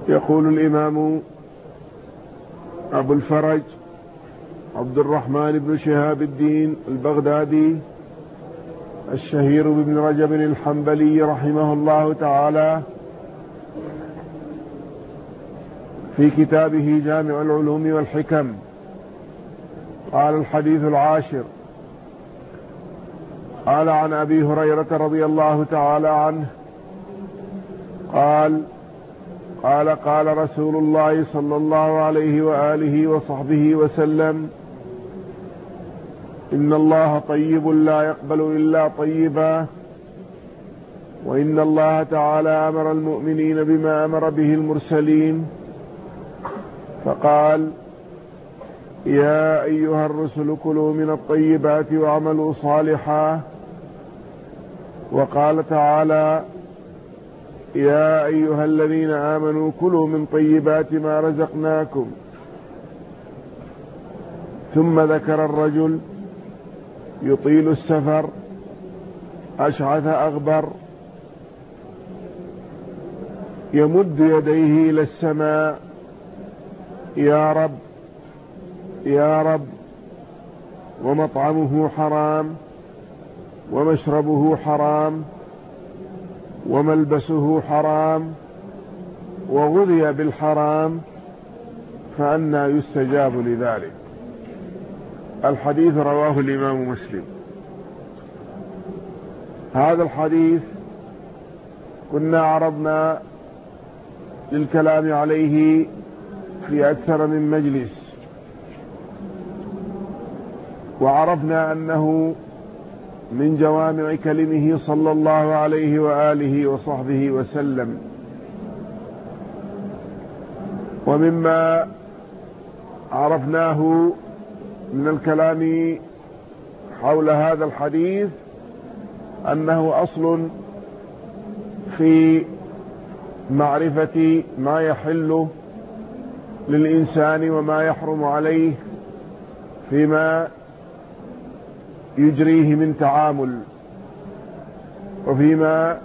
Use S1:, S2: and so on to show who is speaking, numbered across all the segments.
S1: يقول الإمام أبو الفرج عبد الرحمن بن شهاب الدين البغدادي الشهير بابن رجب الحنبلي رحمه الله تعالى في كتابه جامع العلوم والحكم، قال: الحديث العاشر. قال: عن أبي هريرة رضي الله تعالى عنه قال رسول الله صلى الله عليه وآله وصحبه وسلم: إن الله طيب لا يقبل إلا طيبا، وإن الله تعالى أمر المؤمنين بما أمر به المرسلين، فقال: يا أيها الرسل كلوا من الطيبات واعملوا صالحا. وقال تعالى: يا أيها الذين آمنوا كلوا من طيبات ما رزقناكم. ثم ذكر الرجل يطيل السفر أشعث أغبر يمد يديه إلى السماء: يا رب يا رب، ومطعمه حرام ومشربه حرام وملبسه حرام وغذي بالحرام، فأنى يستجاب لذلك. الحديث رواه الإمام مسلم. هذا الحديث كنا عرضنا للكلام عليه في أكثر من مجلس، وعرفنا أنه من جوامع كلمه صلى الله عليه وآله وصحبه وسلم. ومما عرفناه من الكلام حول هذا الحديث أنه أصل في معرفة ما يحل للإنسان وما يحرم عليه فيما يجريه من تعامل، وفيما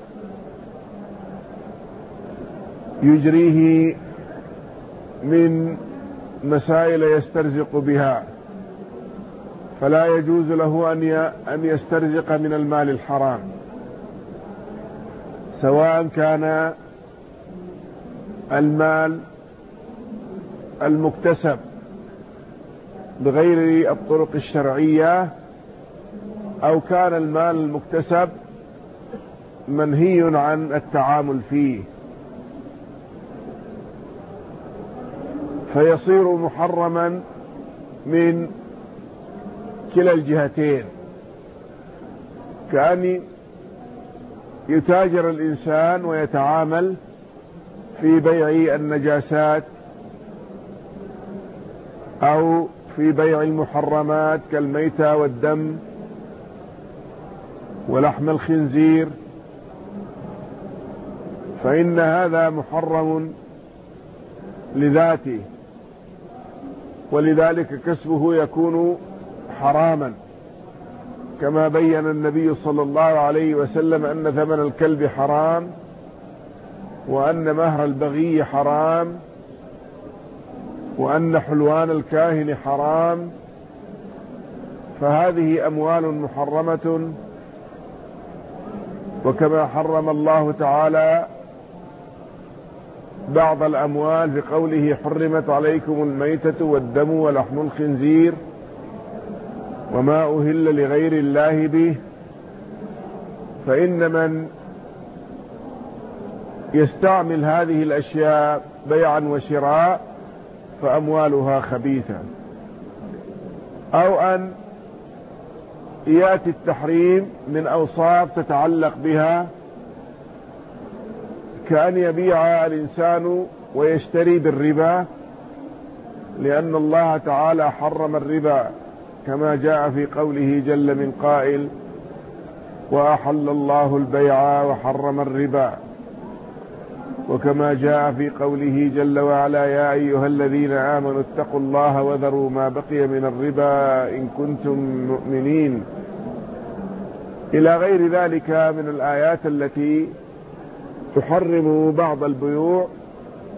S1: يجريه من مسائل يسترزق بها، فلا يجوز له أن يسترزق من المال الحرام، سواء كان المال المكتسب بغير الطرق الشرعية أو كان المال المكتسب منهي عن التعامل فيه، فيصير محرما من كلا الجهتين، كأن يتاجر الإنسان ويتعامل في بيع النجاسات أو في بيع المحرمات كالميتة والدم ولحم الخنزير، فإن هذا محرم لذاته، ولذلك كسبه يكون حراما، كما بين النبي صلى الله عليه وسلم أن ثمن الكلب حرام، وأن مهر البغي حرام، وأن حلوان الكاهن حرام، فهذه أموال محرمة. وكما حرم الله تعالى بعض الأموال بقوله: حرمت عليكم الميتة والدم ولحم الخنزير وما أهل لغير الله به، فإن من يستعمل هذه الأشياء بيعا وشراء فأموالها خبيثة، أو أن يأتي التحريم من أوصاف تتعلق بها، كأن يبيع الإنسان ويشتري بالربا، لأن الله تعالى حرم الربا، كما جاء في قوله جل من قائل: وأحل الله البيع وحرم الربا. وكما جاء في قوله جل وعلا: يا أيها الذين آمنوا اتقوا الله وذروا ما بقي من الربا إن كنتم مؤمنين، إلى غير ذلك من الآيات التي تحرم بعض البيوع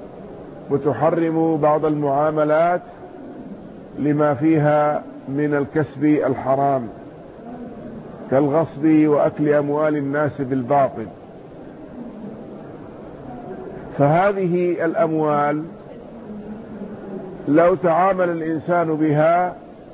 S1: وتحرم بعض المعاملات لما فيها من الكسب الحرام كالغصب وأكل أموال الناس بالباطل. فهذه الأموال لو تعامل الإنسان بها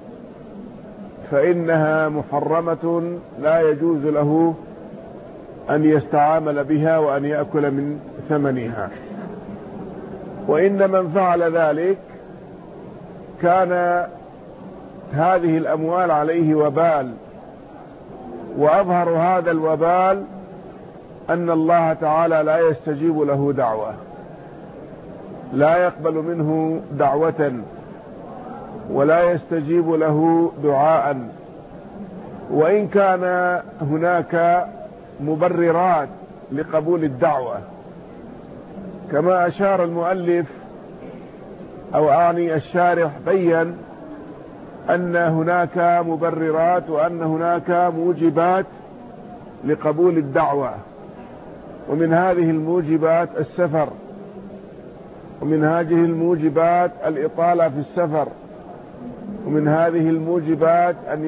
S1: فإنها محرمة، لا يجوز له أن يستعامل بها وأن يأكل من ثمنها. وإن من فعل ذلك كان هذه الأموال عليه وبال، وأظهر هذا الوبال أن الله تعالى لا يستجيب له دعوة، لا يقبل منه دعوة ولا يستجيب له دعاء، وإن كان هناك مبررات لقبول الدعوة، كما أشار المؤلف أو أعني الشارح بيّن أن هناك مبررات وأن هناك موجبات لقبول الدعوة، ومن هذه الموجبات السفر، ومن هذه الموجبات الإطالة في السفر، ومن هذه الموجبات أن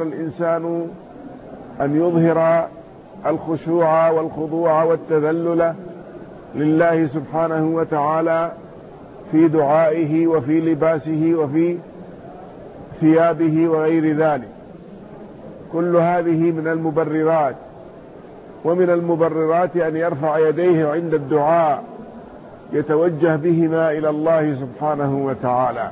S1: يظهر الخشوع والخضوع والتذلل لله سبحانه وتعالى في دعائه وفي لباسه وفي ثيابه وغير ذلك. كل هذه من المبررات. ومن المبررات أن يرفع يديه عند الدعاء يتوجه بهما إلى الله سبحانه وتعالى.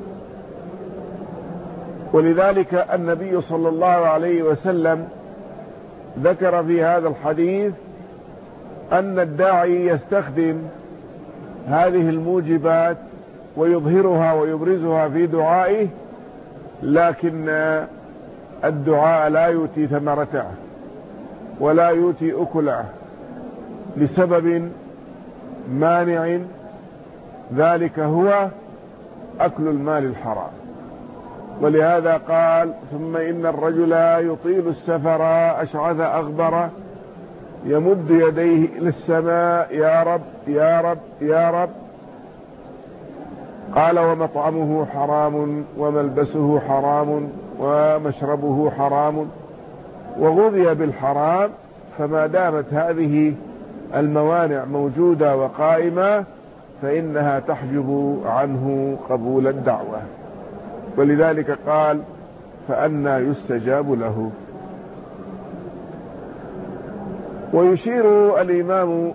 S1: ولذلك النبي صلى الله عليه وسلم ذكر في هذا الحديث أن الداعي يستخدم هذه الموجبات ويظهرها ويبرزها في دعائه، لكن الدعاء لا يؤتي ثمرته ولا يؤتي أكله لسبب مانع، ذلك هو أكل المال الحرام. ولهذا قال: ثم إن الرجل يطيل السفر أشعث أغبر يمد يديه إلى السماء يا رب يا رب يا رب. قال: ومطعمه حرام وملبسه حرام ومشربه حرام وغذي بالحرام. فما دامت هذه الموانع موجودة وقائمة فإنها تحجب عنه قبول الدعوة. ولذلك قال: فأنى يستجاب له. ويشير الإمام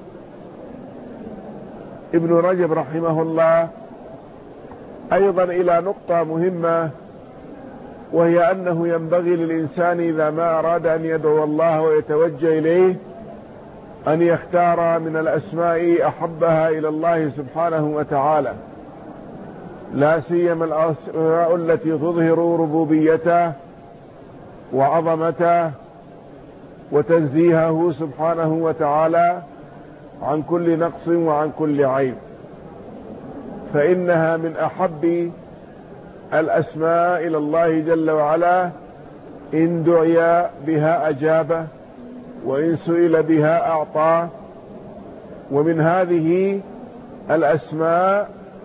S1: ابن رجب رحمه الله أيضا إلى نقطة مهمة، وهي أنه ينبغي للإنسان إذا ما أراد أن يدعو الله ويتوجه إليه أن يختار من الأسماء أحبها إلى الله سبحانه وتعالى، لا سيما الأسماء التي تظهر ربوبيته وعظمته وتنزيهه سبحانه وتعالى عن كل نقص وعن كل عيب، فإنها من أحب الأسماء إلى الله جل وعلا. إن دعي بها أجابه، وإن سئل بها أعطاه. ومن هذه الأسماء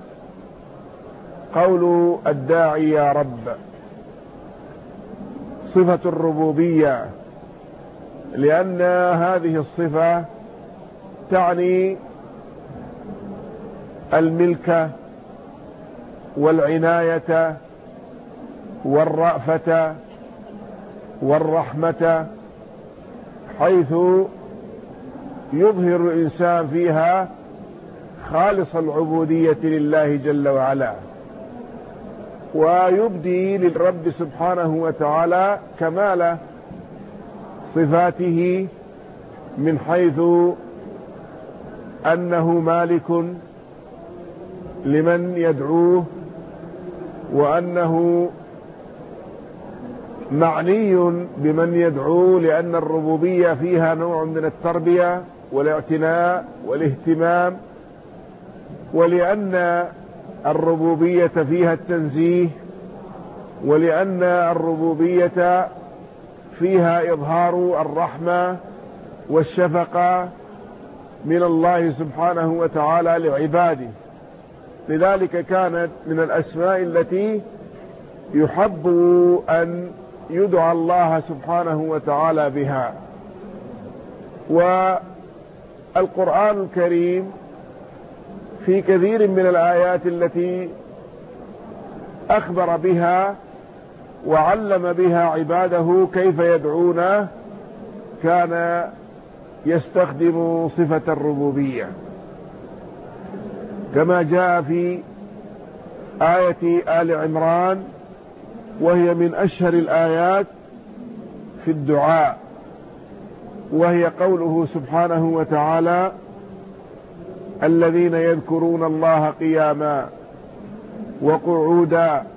S1: قول الداعي يا رب، صفة الربوبية، لأن هذه الصفة تعني الملك والعناية والرأفة والرحمة، حيث يظهر الإنسان فيها خالص العبودية لله جل وعلا، ويبدي للرب سبحانه وتعالى كمال صفاته من حيث أنه مالك لمن يدعوه، وأنه معني بمن يدعوه، لأن الربوبية فيها نوع من التربية والاعتناء والاهتمام، ولأن الربوبية فيها التنزيه، ولأن الربوبية فيها إظهار الرحمة والشفقة من الله سبحانه وتعالى لعباده. لذلك كانت من الأسماء التي يحب أن يدعى الله سبحانه وتعالى بها. والقرآن الكريم في كثير من الآيات التي أخبر بها وعلم بها عباده كيف يدعونه كان يستخدم صفة الربوبية، كما جاء في آية آل عمران، وهي من أشهر الآيات في الدعاء، وهي قوله سبحانه وتعالى: الذين يذكرون الله قياما وقعودا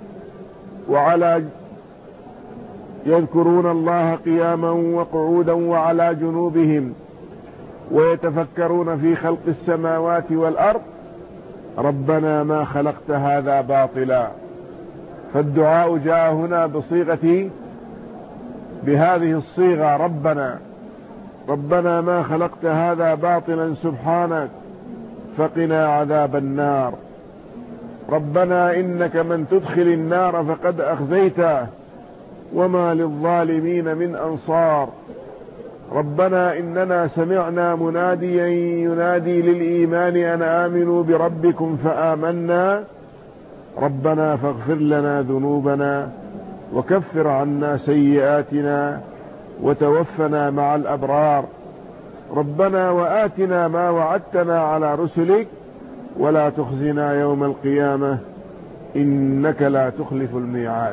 S1: وعلى جنوبهم ويتفكرون في خلق السماوات والأرض ربنا ما خلقت هذا باطلا. فالدعاء جاء هنا بهذه الصيغة: ربنا ما خلقت هذا باطلا سبحانك فقنا عذاب النار. ربنا إنك من تدخل النار فقد أخزيته وما للظالمين من أنصار. ربنا إننا سمعنا مناديا ينادي للإيمان أن آمنوا بربكم فآمنا ربنا فاغفر لنا ذنوبنا وكفر عنا سيئاتنا وتوفنا مع الأبرار. ربنا وآتنا ما وعدتنا على رسلك ولا تخزنا يوم القيامة إنك لا تخلف الميعاد.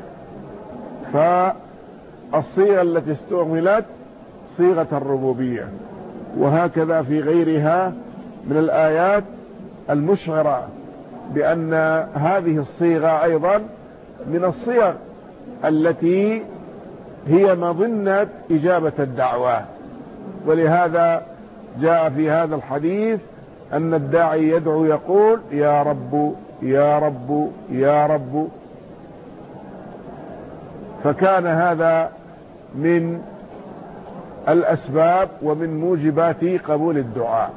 S1: فالصيغة التي استعملت صيغة الربوبية، وهكذا في غيرها من الآيات المشعرة بأن هذه الصيغة أيضا من الصيغ التي هي مظنة إجابة الدعوة. ولهذا جاء في هذا الحديث أن الداعي يدعو يقول: يا رب يا رب يا رب. فكان هذا من الأسباب ومن موجبات قبول الدعاء.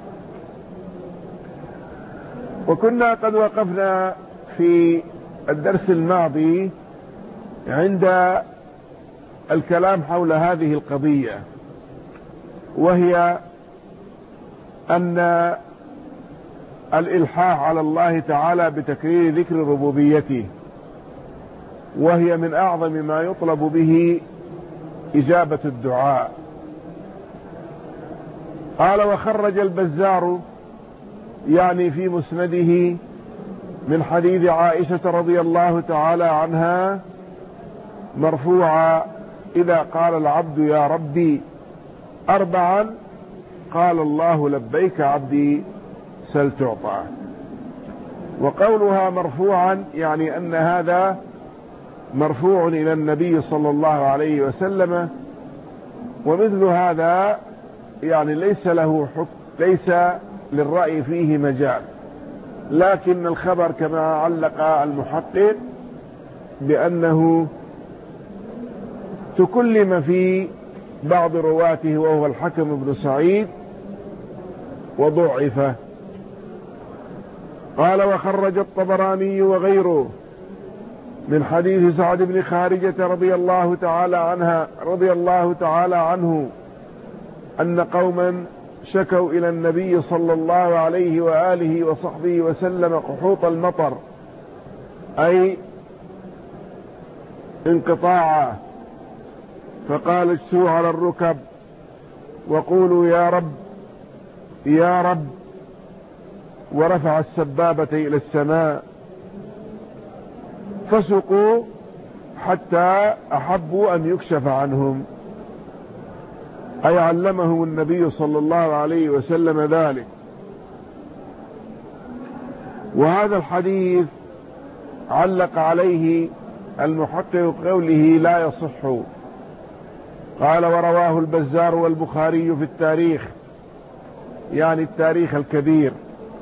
S1: وكنا قد وقفنا في الدرس الماضي عند الكلام حول هذه القضية، وهي أن الإلحاح على الله تعالى بتكرير ذكر ربوبيته، وهي من أعظم ما يطلب به إجابة الدعاء. قال: وخرج البزار يعني في مسنده من حديث عائشة رضي الله تعالى عنها مرفوعا: إذا قال العبد يا ربي 4 قال الله لبيك عبدي سل تعطى. وقولها مرفوعا يعني أن هذا مرفوع إلى النبي صلى الله عليه وسلم، ومثل هذا يعني ليس له حكم، ليس للرأي فيه مجال، لكن الخبر كما علق المحقق بأنه تكلم في بعض رواته وهو الحكم بن سعيد وضعفه. قال: وخرج الطبراني وغيره من حديث سعد بن خارجة رضي الله تعالى عنه أن قوما شكوا إلى النبي صلى الله عليه وآله وصحبه وسلم قحوط المطر، أي انقطاعه، فقال: اجسوا على الركب وقولوا يا رب يا رب، ورفع السبابة إلى السماء، فسقوا حتى أحبوا أن يكشف عنهم، أي علمهم النبي صلى الله عليه وسلم ذلك. وهذا الحديث علق عليه المحقق قوله لا يصح. قال: ورواه البزار والبخاري في التاريخ، يعني التاريخ الكبير،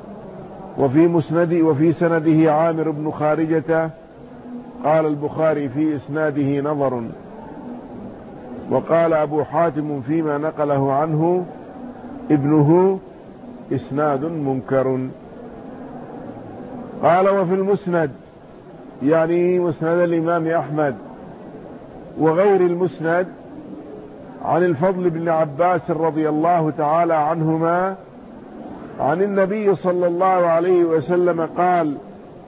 S1: وفي سنده عامر بن خارجة. قال البخاري: في إسناده نظر. وقال أبو حاتم فيما نقله عنه ابنه: إسناد منكر. قال وفي المسند، يعني مسند الإمام أحمد وغير المسند، عن الفضل بن عباس رضي الله تعالى عنهما عن النبي صلى الله عليه وسلم قال: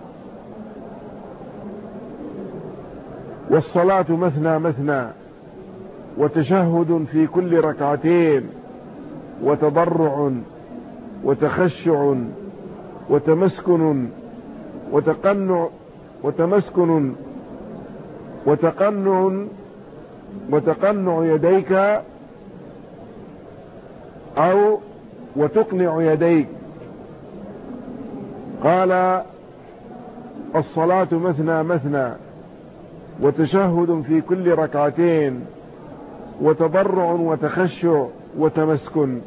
S1: والصلاة مثنى مثنى، وتشهد في كل ركعتين، وتضرع، وتخشع، وتمسكن، وتقنع يديك أو وتقنع يديك. قال: الصلاة مثنى مثنى، وتشهد في كل ركعتين، وتضرع، وتخشع، وتمسكن،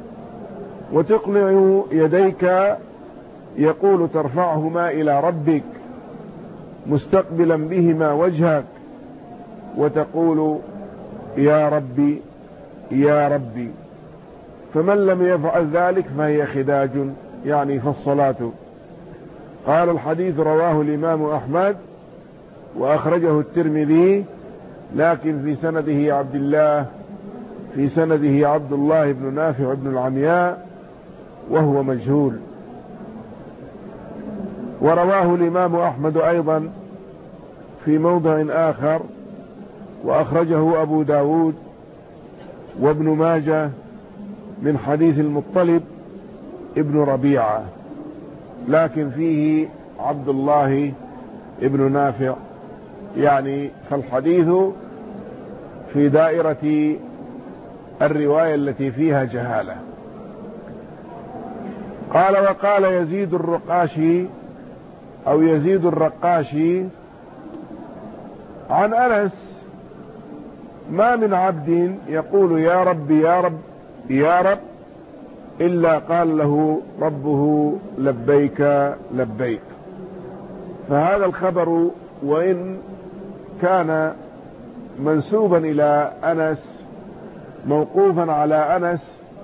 S1: وتقنع يديك، يقول ترفعهما إلى ربك مستقبلا بهما وجهك، وتقول: يا ربي يا ربي. فمن لم يفعل ذلك فهي خداج، يعني فالصلاة. قال: الحديث رواه الإمام أحمد وأخرجه الترمذي، لكن في سنده عبد الله بن نافع بن العمياء وهو مجهول. ورواه الإمام أحمد أيضا في موضع آخر، وأخرجه أبو داود وابن ماجه من حديث المطلب ابن ربيعة، لكن فيه عبد الله ابن نافع، يعني فالحديث في دائرة الرواية التي فيها جهالة. قال: وقال يزيد الرقاشي أو يزيد الرقاشي عن أنس: ما من عبد يقول يا رب يا رب يا رب إلا قال له ربه لبيك لبيك. فهذا الخبر وإن كان منسوبا إلى أنس، موقوفا على أنس،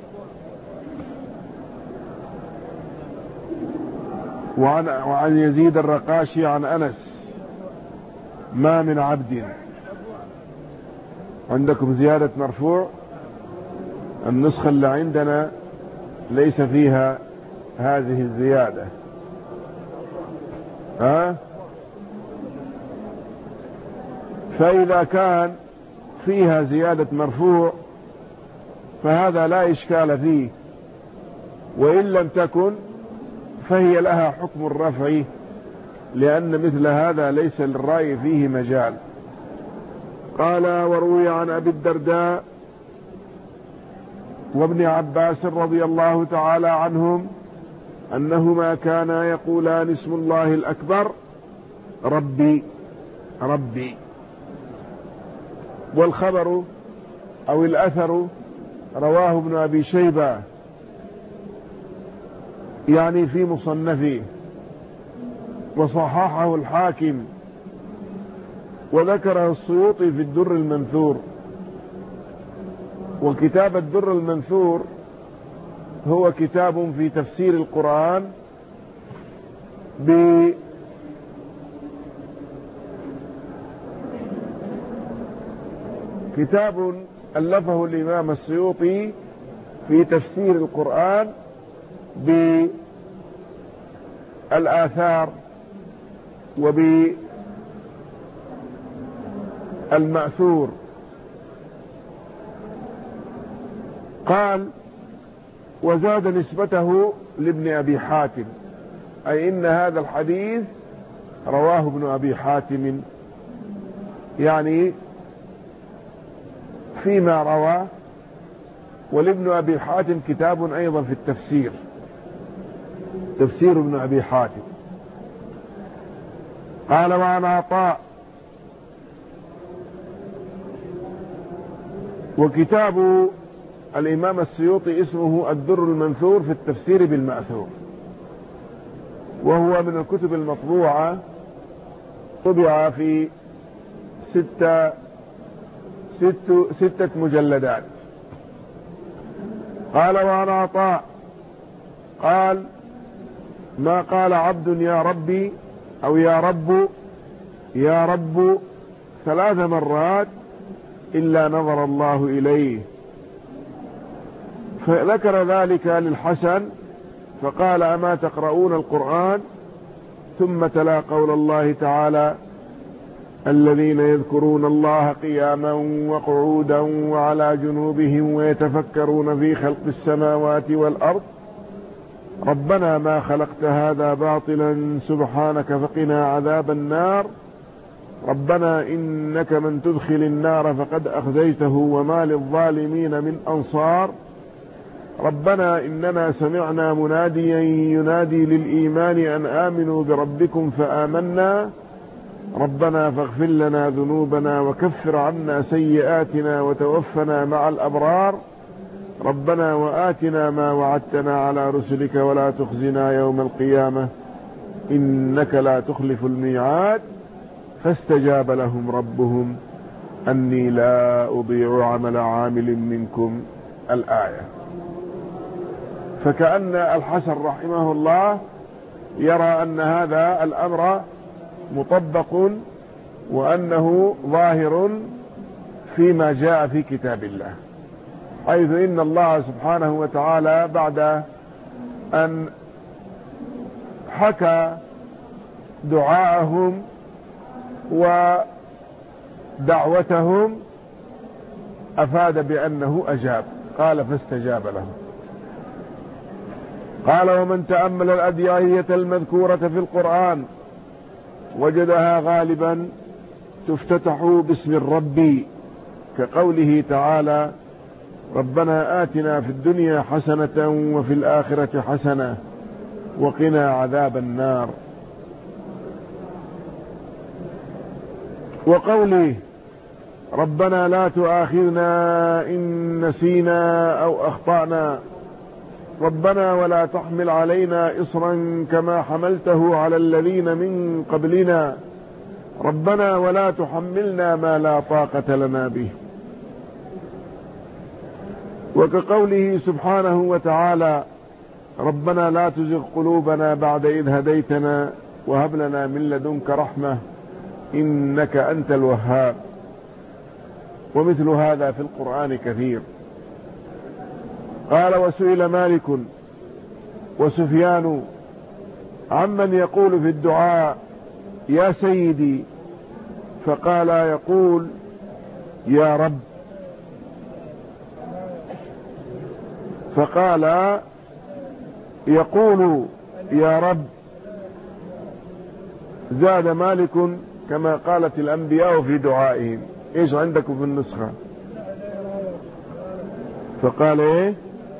S1: وعن يزيد الرقاشي عن أنس: ما من عبد. عندكم زيادة مرفوع؟ النسخة اللي عندنا ليس فيها هذه الزيادة. فإذا كان فيها زيادة مرفوع فهذا لا إشكال فيه، وإن لم تكن فهي لها حكم الرفع، لأن مثل هذا ليس للرأي فيه مجال. قال: وروي عن أبي الدرداء وابن عباس رضي الله تعالى عنهم أنهما كانا يقولان اسم الله الأكبر ربي ربي. والخبر أو الأثر رواه ابن أبي شيبة، يعني في مصنفه، وصححه الحاكم، وذكره السيوطي في الدر المنثور. وكتاب الدر المنثور هو كتاب في تفسير القرآن كتاب ألفه الإمام السيوطي في تفسير القرآن بالآثار وبالمأثور. قال: وزاد نسبته لابن أبي حاتم، أي إن هذا الحديث رواه ابن أبي حاتم، يعني فيما روى. ولابن أبي حاتم كتاب أيضا في التفسير، تفسير ابن أبي حاتم. قال: وعن عطاء. وكتاب الإمام السيوطي اسمه الدر المنثور في التفسير بالمأثور، وهو من الكتب المطبوعة، طبع في 6 مجلدات. قال: وعن عطاء قال: ما قال عبد يا ربي أو يا رب يا رب 3 مرات إلا نظر الله إليه. فذكر ذلك للحسن فقال أما تقرؤون القرآن؟ ثم تلا قول الله تعالى الذين يذكرون الله قياما وقعودا وعلى جنوبهم ويتفكرون في خلق السماوات والأرض ربنا ما خلقت هذا باطلا سبحانك فقنا عذاب النار ربنا إنك من تدخل النار فقد أخزيته وما للظالمين من أنصار ربنا إننا سمعنا مناديا ينادي للإيمان أن آمنوا بربكم فآمنا ربنا فاغفر لنا ذنوبنا وكفر عنا سيئاتنا وتوفنا مع الأبرار ربنا وآتنا ما وعدتنا على رسلك ولا تخزنا يوم القيامة إنك لا تخلف الميعاد فاستجاب لهم ربهم أني لا أضيع عمل عامل منكم الآية. فكأن الحسن رحمه الله يرى أن هذا الأمر مطبق وأنه ظاهر فيما جاء في كتاب الله، حيث إن الله سبحانه وتعالى بعد أن حكى دعاءهم ودعوتهم أفاد بأنه أجاب، قال فاستجاب لهم. قال ومن تأمل الأدعية المذكورة في القرآن وجدها غالبا تفتتح باسم الرب كقوله تعالى ربنا آتنا في الدنيا حسنة وفي الآخرة حسنة وقنا عذاب النار، وقوله ربنا لا تؤاخذنا إن نسينا أو أخطأنا ربنا ولا تحمل علينا إصرا كما حملته على الذين من قبلنا ربنا ولا تحملنا ما لا طاقة لنا به. وكقوله سبحانه وتعالى ربنا لا تزغ قلوبنا بعد إذ هديتنا وهب لنا من لدنك رحمة إنك أنت الوهاب. ومثل هذا في القرآن كثير. قال وسئل مالك وسفيان عمن يقول في الدعاء يا سيدي فقال يقول يا رب، فقال يقول يا رب. زاد مالك كما قالت الأنبياء في دعائهم. ايش عندكم في النسخة؟ فقال ايه؟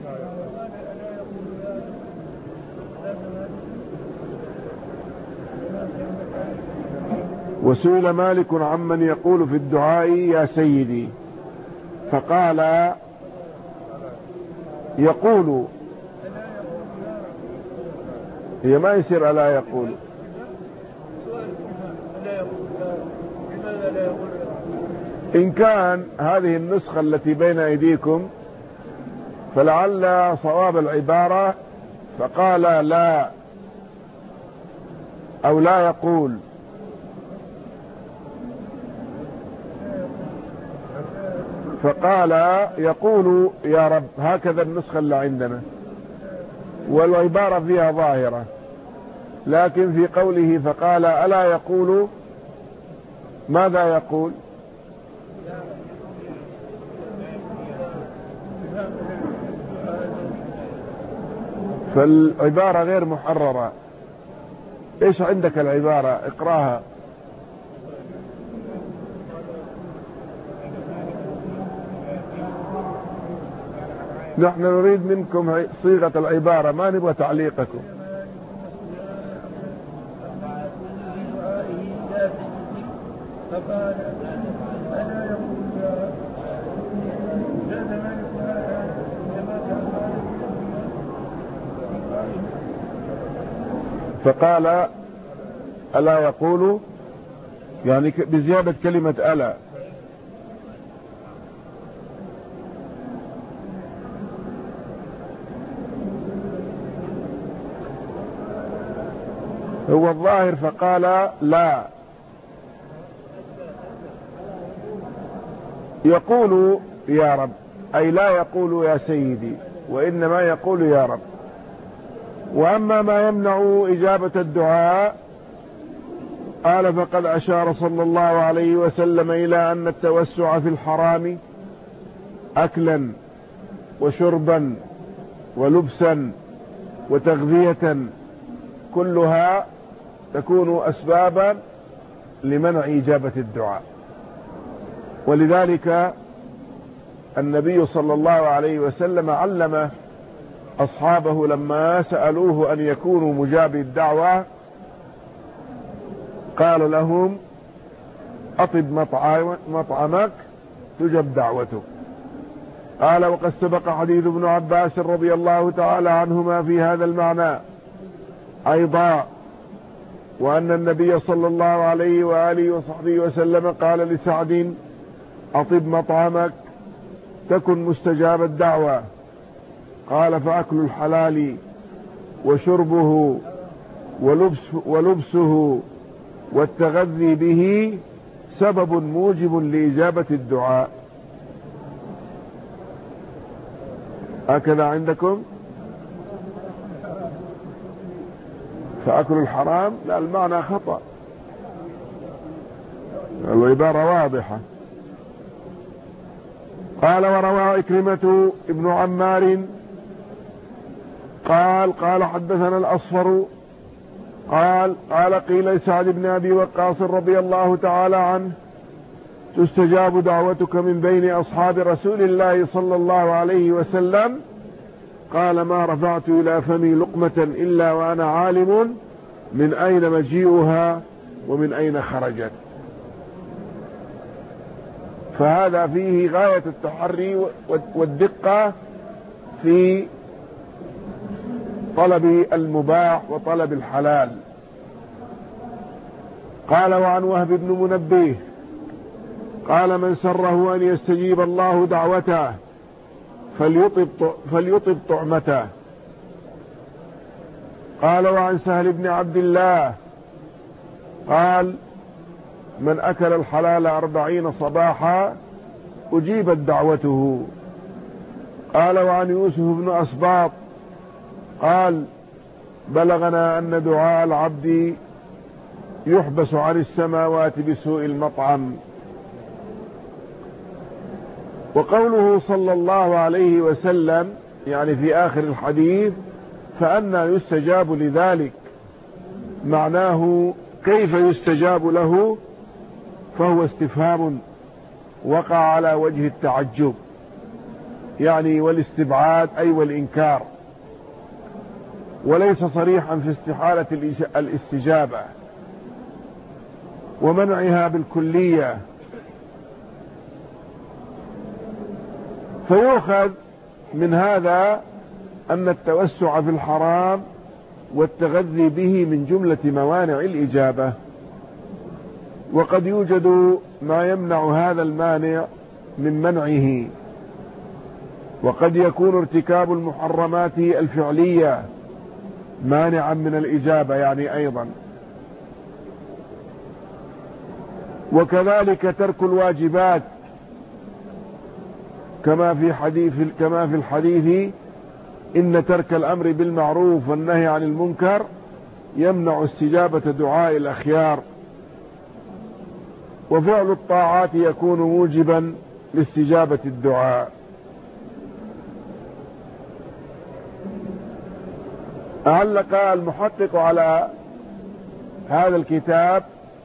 S1: وسئل مالك عمن يقول في الدعاء يا سيدي فقال يقول. هي ما يصير ألا يقول. إن كان هذه النسخة التي بين أيديكم فلعل صواب العبارة فقال لا أو لا يقول. فقال يقول يا رب، هكذا النسخة اللي عندنا، والعبارة فيها ظاهرة، لكن في قوله فقال ألا يقول ماذا يقول؟ فالعبارة غير محررة. ايش عندك العبارة؟ اقراها. نحن نريد منكم صيغة العبارة، ما نبغى تعليقكم. فقال ألا يقول، يعني بزيادة كلمة ألا. هو الظاهر فقال لا. يقول يا رب، أي لا يقول يا سيدي، وإنما يقول يا رب. وأما ما يمنع إجابة الدعاء قال فقد أشار صلى الله عليه وسلم إلى أن التوسع في الحرام أكلا وشربا ولبسا وتغذية كلها تكون أسبابا لمنع إجابة الدعاء. ولذلك النبي صلى الله عليه وسلم علم أصحابه لما سألوه أن يكونوا مجابي الدعوة قال لهم أطب مطعمك تجب دعوتك. قال وقد سبق حديث ابن عباس رضي الله تعالى عنهما في هذا المعنى أيضا، وأن النبي صلى الله عليه وآله وصحبه وسلم قال لسعد أطب مطعمك تكن مستجاب الدعوة. قال فأكل الحلال وشربه ولبسه والتغذي به سبب موجب لإجابة الدعاء. هكذا عندكم؟ فأكل الحرام لا، المعنى خطأ، العبارة واضحة. قال وروى إكرمة ابن عمار قال حدثنا الأصفر قال قيل لسعد بن أبي وقاص رضي الله تعالى عنه تستجاب دعوتك من بين أصحاب رسول الله صلى الله عليه وسلم. قال ما رفعت إلى فمي لقمة إلا وأنا عالم من أين مجيئها ومن أين خرجت. فهذا فيه غاية التحري والدقة في طلب المباح وطلب الحلال. قال وعن وهب بن منبه قال من سره أن يستجيب الله دعوته فليطب طعمته. قال وعن سهل بن عبد الله قال من أكل الحلال 40 صباحا أجيبت دعوته. قال وعن يوسف بن أسباط قال بلغنا أن دعاء العبد يحبس عن السماوات بسوء المطعم. وقوله صلى الله عليه وسلم يعني في آخر الحديث فأنى يستجاب لذلك، معناه كيف يستجاب له، فهو استفهام وقع على وجه التعجب يعني والاستبعاد أي والإنكار، وليس صريحا في استحالة الاستجابة ومنعها بالكلية. فيؤخذ من هذا أن التوسع في الحرام والتغذي به من جملة موانع الإجابة. وقد يوجد ما يمنع هذا المانع من منعه، وقد يكون ارتكاب المحرمات الفعلية مانعا من الإجابة يعني أيضا، وكذلك ترك الواجبات كما في الحديث إن ترك الأمر بالمعروف والنهي عن المنكر يمنع استجابة دعاء الأخيار. وفعل الطاعات يكون موجبا لاستجابة الدعاء. علق المحقق على هذا الكتاب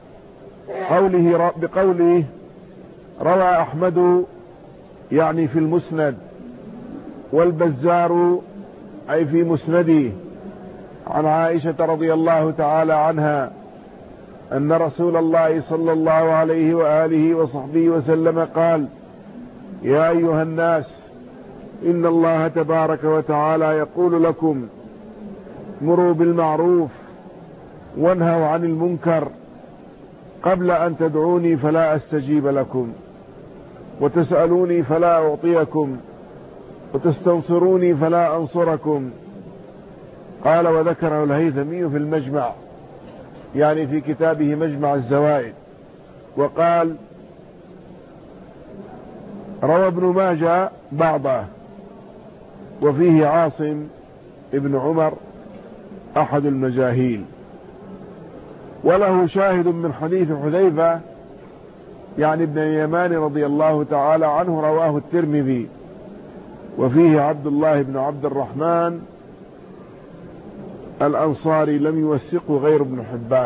S1: بقوله روى أحمد يعني في المسند والبزار أي في مسنده عن عائشة رضي الله تعالى عنها أن رسول الله صلى الله عليه وآله وصحبه وسلم قال يا أيها الناس إن الله تبارك وتعالى يقول لكم مروا بالمعروف وانهوا عن المنكر قبل أن تدعوني فلا أستجيب لكم وتسألوني فلا أعطيكم وتستنصروني فلا أنصركم. قال وذكره الهيثمي في المجمع يعني في كتابه مجمع الزوائد. وقال: روى ابن ماجه بعضه وفيه عاصم ابن عمر أحد المجاهيل. وله شاهد من حديث حذيفة يعني ابن اليمان رضي الله تعالى عنه، رواه الترمذي، وفيه عبد الله بن عبد الرحمن الأنصاري لم يوثقه غير ابن حبان،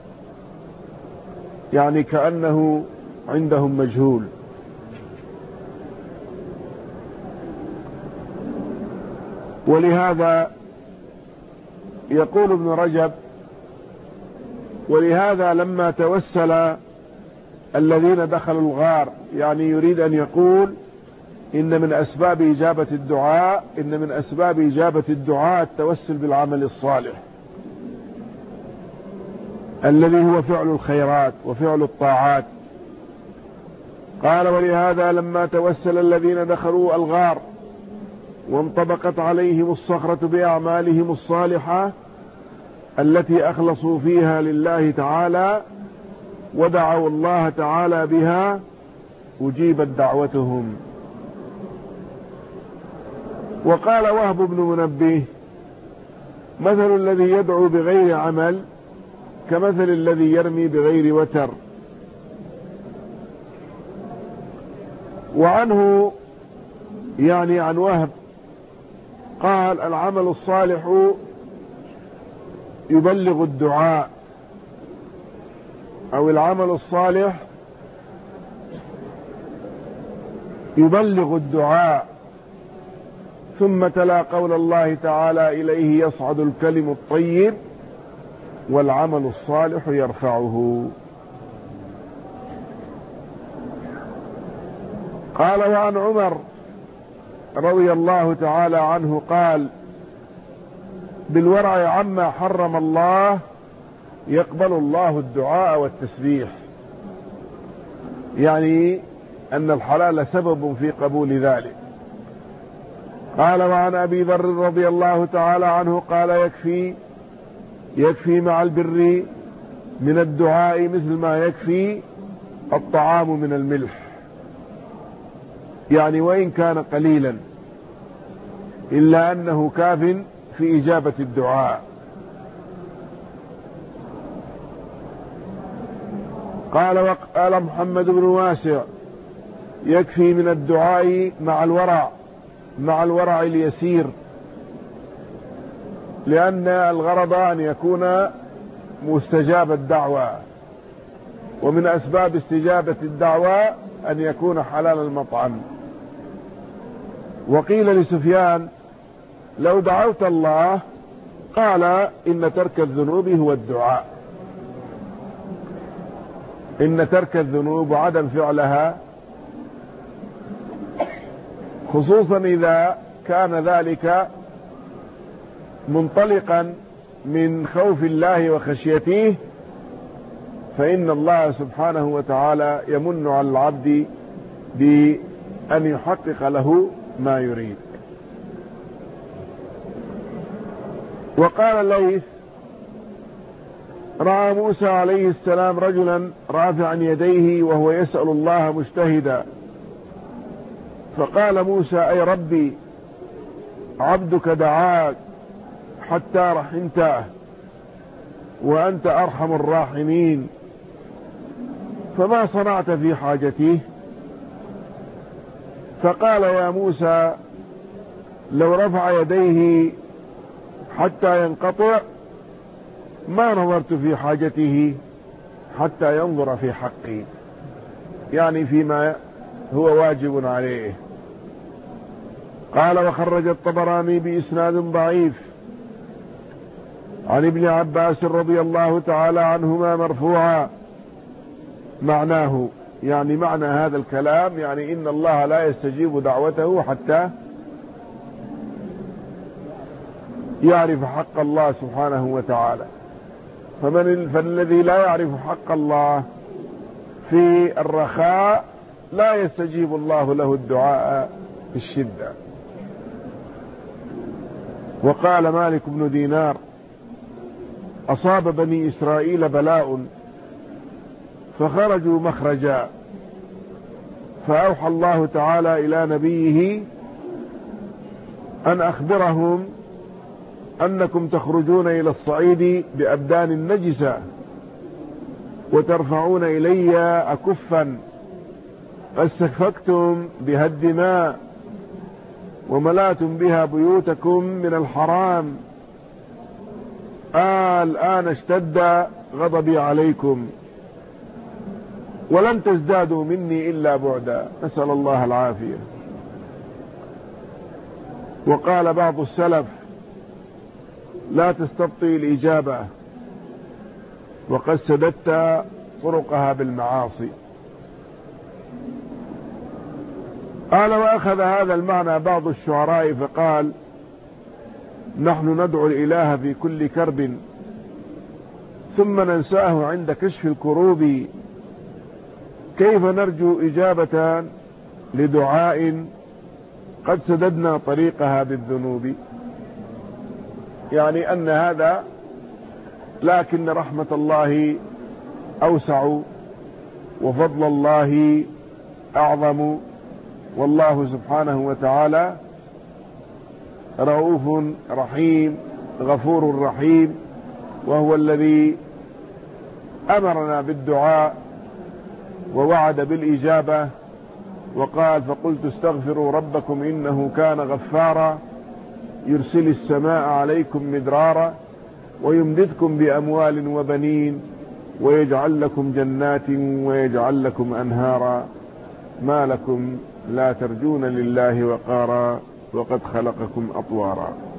S1: يعني كأنه عندهم مجهول. ولهذا يقول ابن رجب: ولهذا لما توسل الذين دخلوا الغار، يعني يريد أن يقول إن من أسباب إجابة الدعاء التوسل بالعمل الصالح الذي هو فعل الخيرات وفعل الطاعات. قال: ولهذا لما توسل الذين دخلوا الغار وانطبقت عليهم الصخرة بأعمالهم الصالحة التي أخلصوا فيها لله تعالى ودعوا الله تعالى بها، أجيبت دعوتهم. وقال وهب بن منبه: مثل الذي يدعو بغير عمل كمثل الذي يرمي بغير وتر. وعنه يعني عن وهب قال: العمل الصالح يبلغ الدعاء، أو العمل الصالح يبلغ الدعاء. ثم تلا قول الله تعالى: إليه يصعد الكلم الطيب والعمل الصالح يرفعه. قال: وعن عمر رضي الله تعالى عنه قال: بالورع عما حرم الله يقبل الله الدعاء والتسبيح، يعني أن الحلال سبب في قبول ذلك. قال: وعن أبي ذر رضي الله تعالى عنه قال: يكفي مع البر من الدعاء مثل ما يكفي الطعام من الملح، يعني وإن كان قليلا إلا أنه كاف في إجابة الدعاء. قال محمد بن واسع: يكفي من الدعاء مع الورع اليسير، لأن الغرض أن يكون مستجاب الدعوة، ومن أسباب استجابة الدعوة أن يكون حلال المطعم. وقيل لسفيان: لو دعوت الله، قال: إن ترك الذنوب هو الدعاء. إن ترك الذنوب وعدم فعلها، خصوصا إذا كان ذلك منطلقا من خوف الله وخشيته، فإن الله سبحانه وتعالى يمن على العبد بأن يحقق له ما يريد. وقال الليث: رأى موسى عليه السلام رجلا رافعا يديه وهو يسأل الله مجتهدا، فقال موسى: أي ربي، عبدك دعاك حتى رحمته وأنت أرحم الراحمين، فما صنعت في حاجته؟ فقال: يا موسى، لو رفع يديه حتى ينقطع ما نظرت في حاجته حتى ينظر في حقي، يعني فيما هو واجب عليه. قال: وخرج الطبراني بإسناد ضعيف عن ابن عباس رضي الله تعالى عنهما مرفوعا معناه، يعني معنى هذا الكلام يعني إن الله لا يستجيب دعوته حتى يعرف حق الله سبحانه وتعالى. فالذي لا يعرف حق الله في الرخاء لا يستجيب الله له الدعاء في الشدة. وقال مالك بن دينار: أصاب بني إسرائيل بلاء فخرجوا مخرجا، فأوحى الله تعالى إلى نبيه أن أخبرهم أنكم تخرجون إلى الصعيد بأبدان نجسة وترفعون إلي أكفا فاستخفقتم بها الدماء وملأتم بها بيوتكم من الحرام، الآن اشتد غضبي عليكم ولن تزدادوا مني إلا بعدا. نسأل الله العافية. وقال بعض السلف: لا تستبطئ الإجابة وقد سددت طرقها بالمعاصي. قال: وأخذ هذا المعنى بعض الشعراء فقال: نحن ندعو الإله في كل كرب ثم ننساه عند كشف الكروب، كيف نرجو إجابة لدعاء قد سددنا طريقها بالذنوب. يعني أن هذا، لكن رحمة الله أوسع وفضل الله أعظم، والله سبحانه وتعالى رؤوف رحيم غفور رحيم، وهو الذي أمرنا بالدعاء ووعد بالإجابة وقال: فقلت استغفروا ربكم إنه كان غفارا يرسل السماء عليكم مدرارا ويمددكم بأموال وبنين ويجعل لكم جنات ويجعل لكم أنهارا، ما لكم لا ترجون لله وقارا وقد خلقكم أطوارا.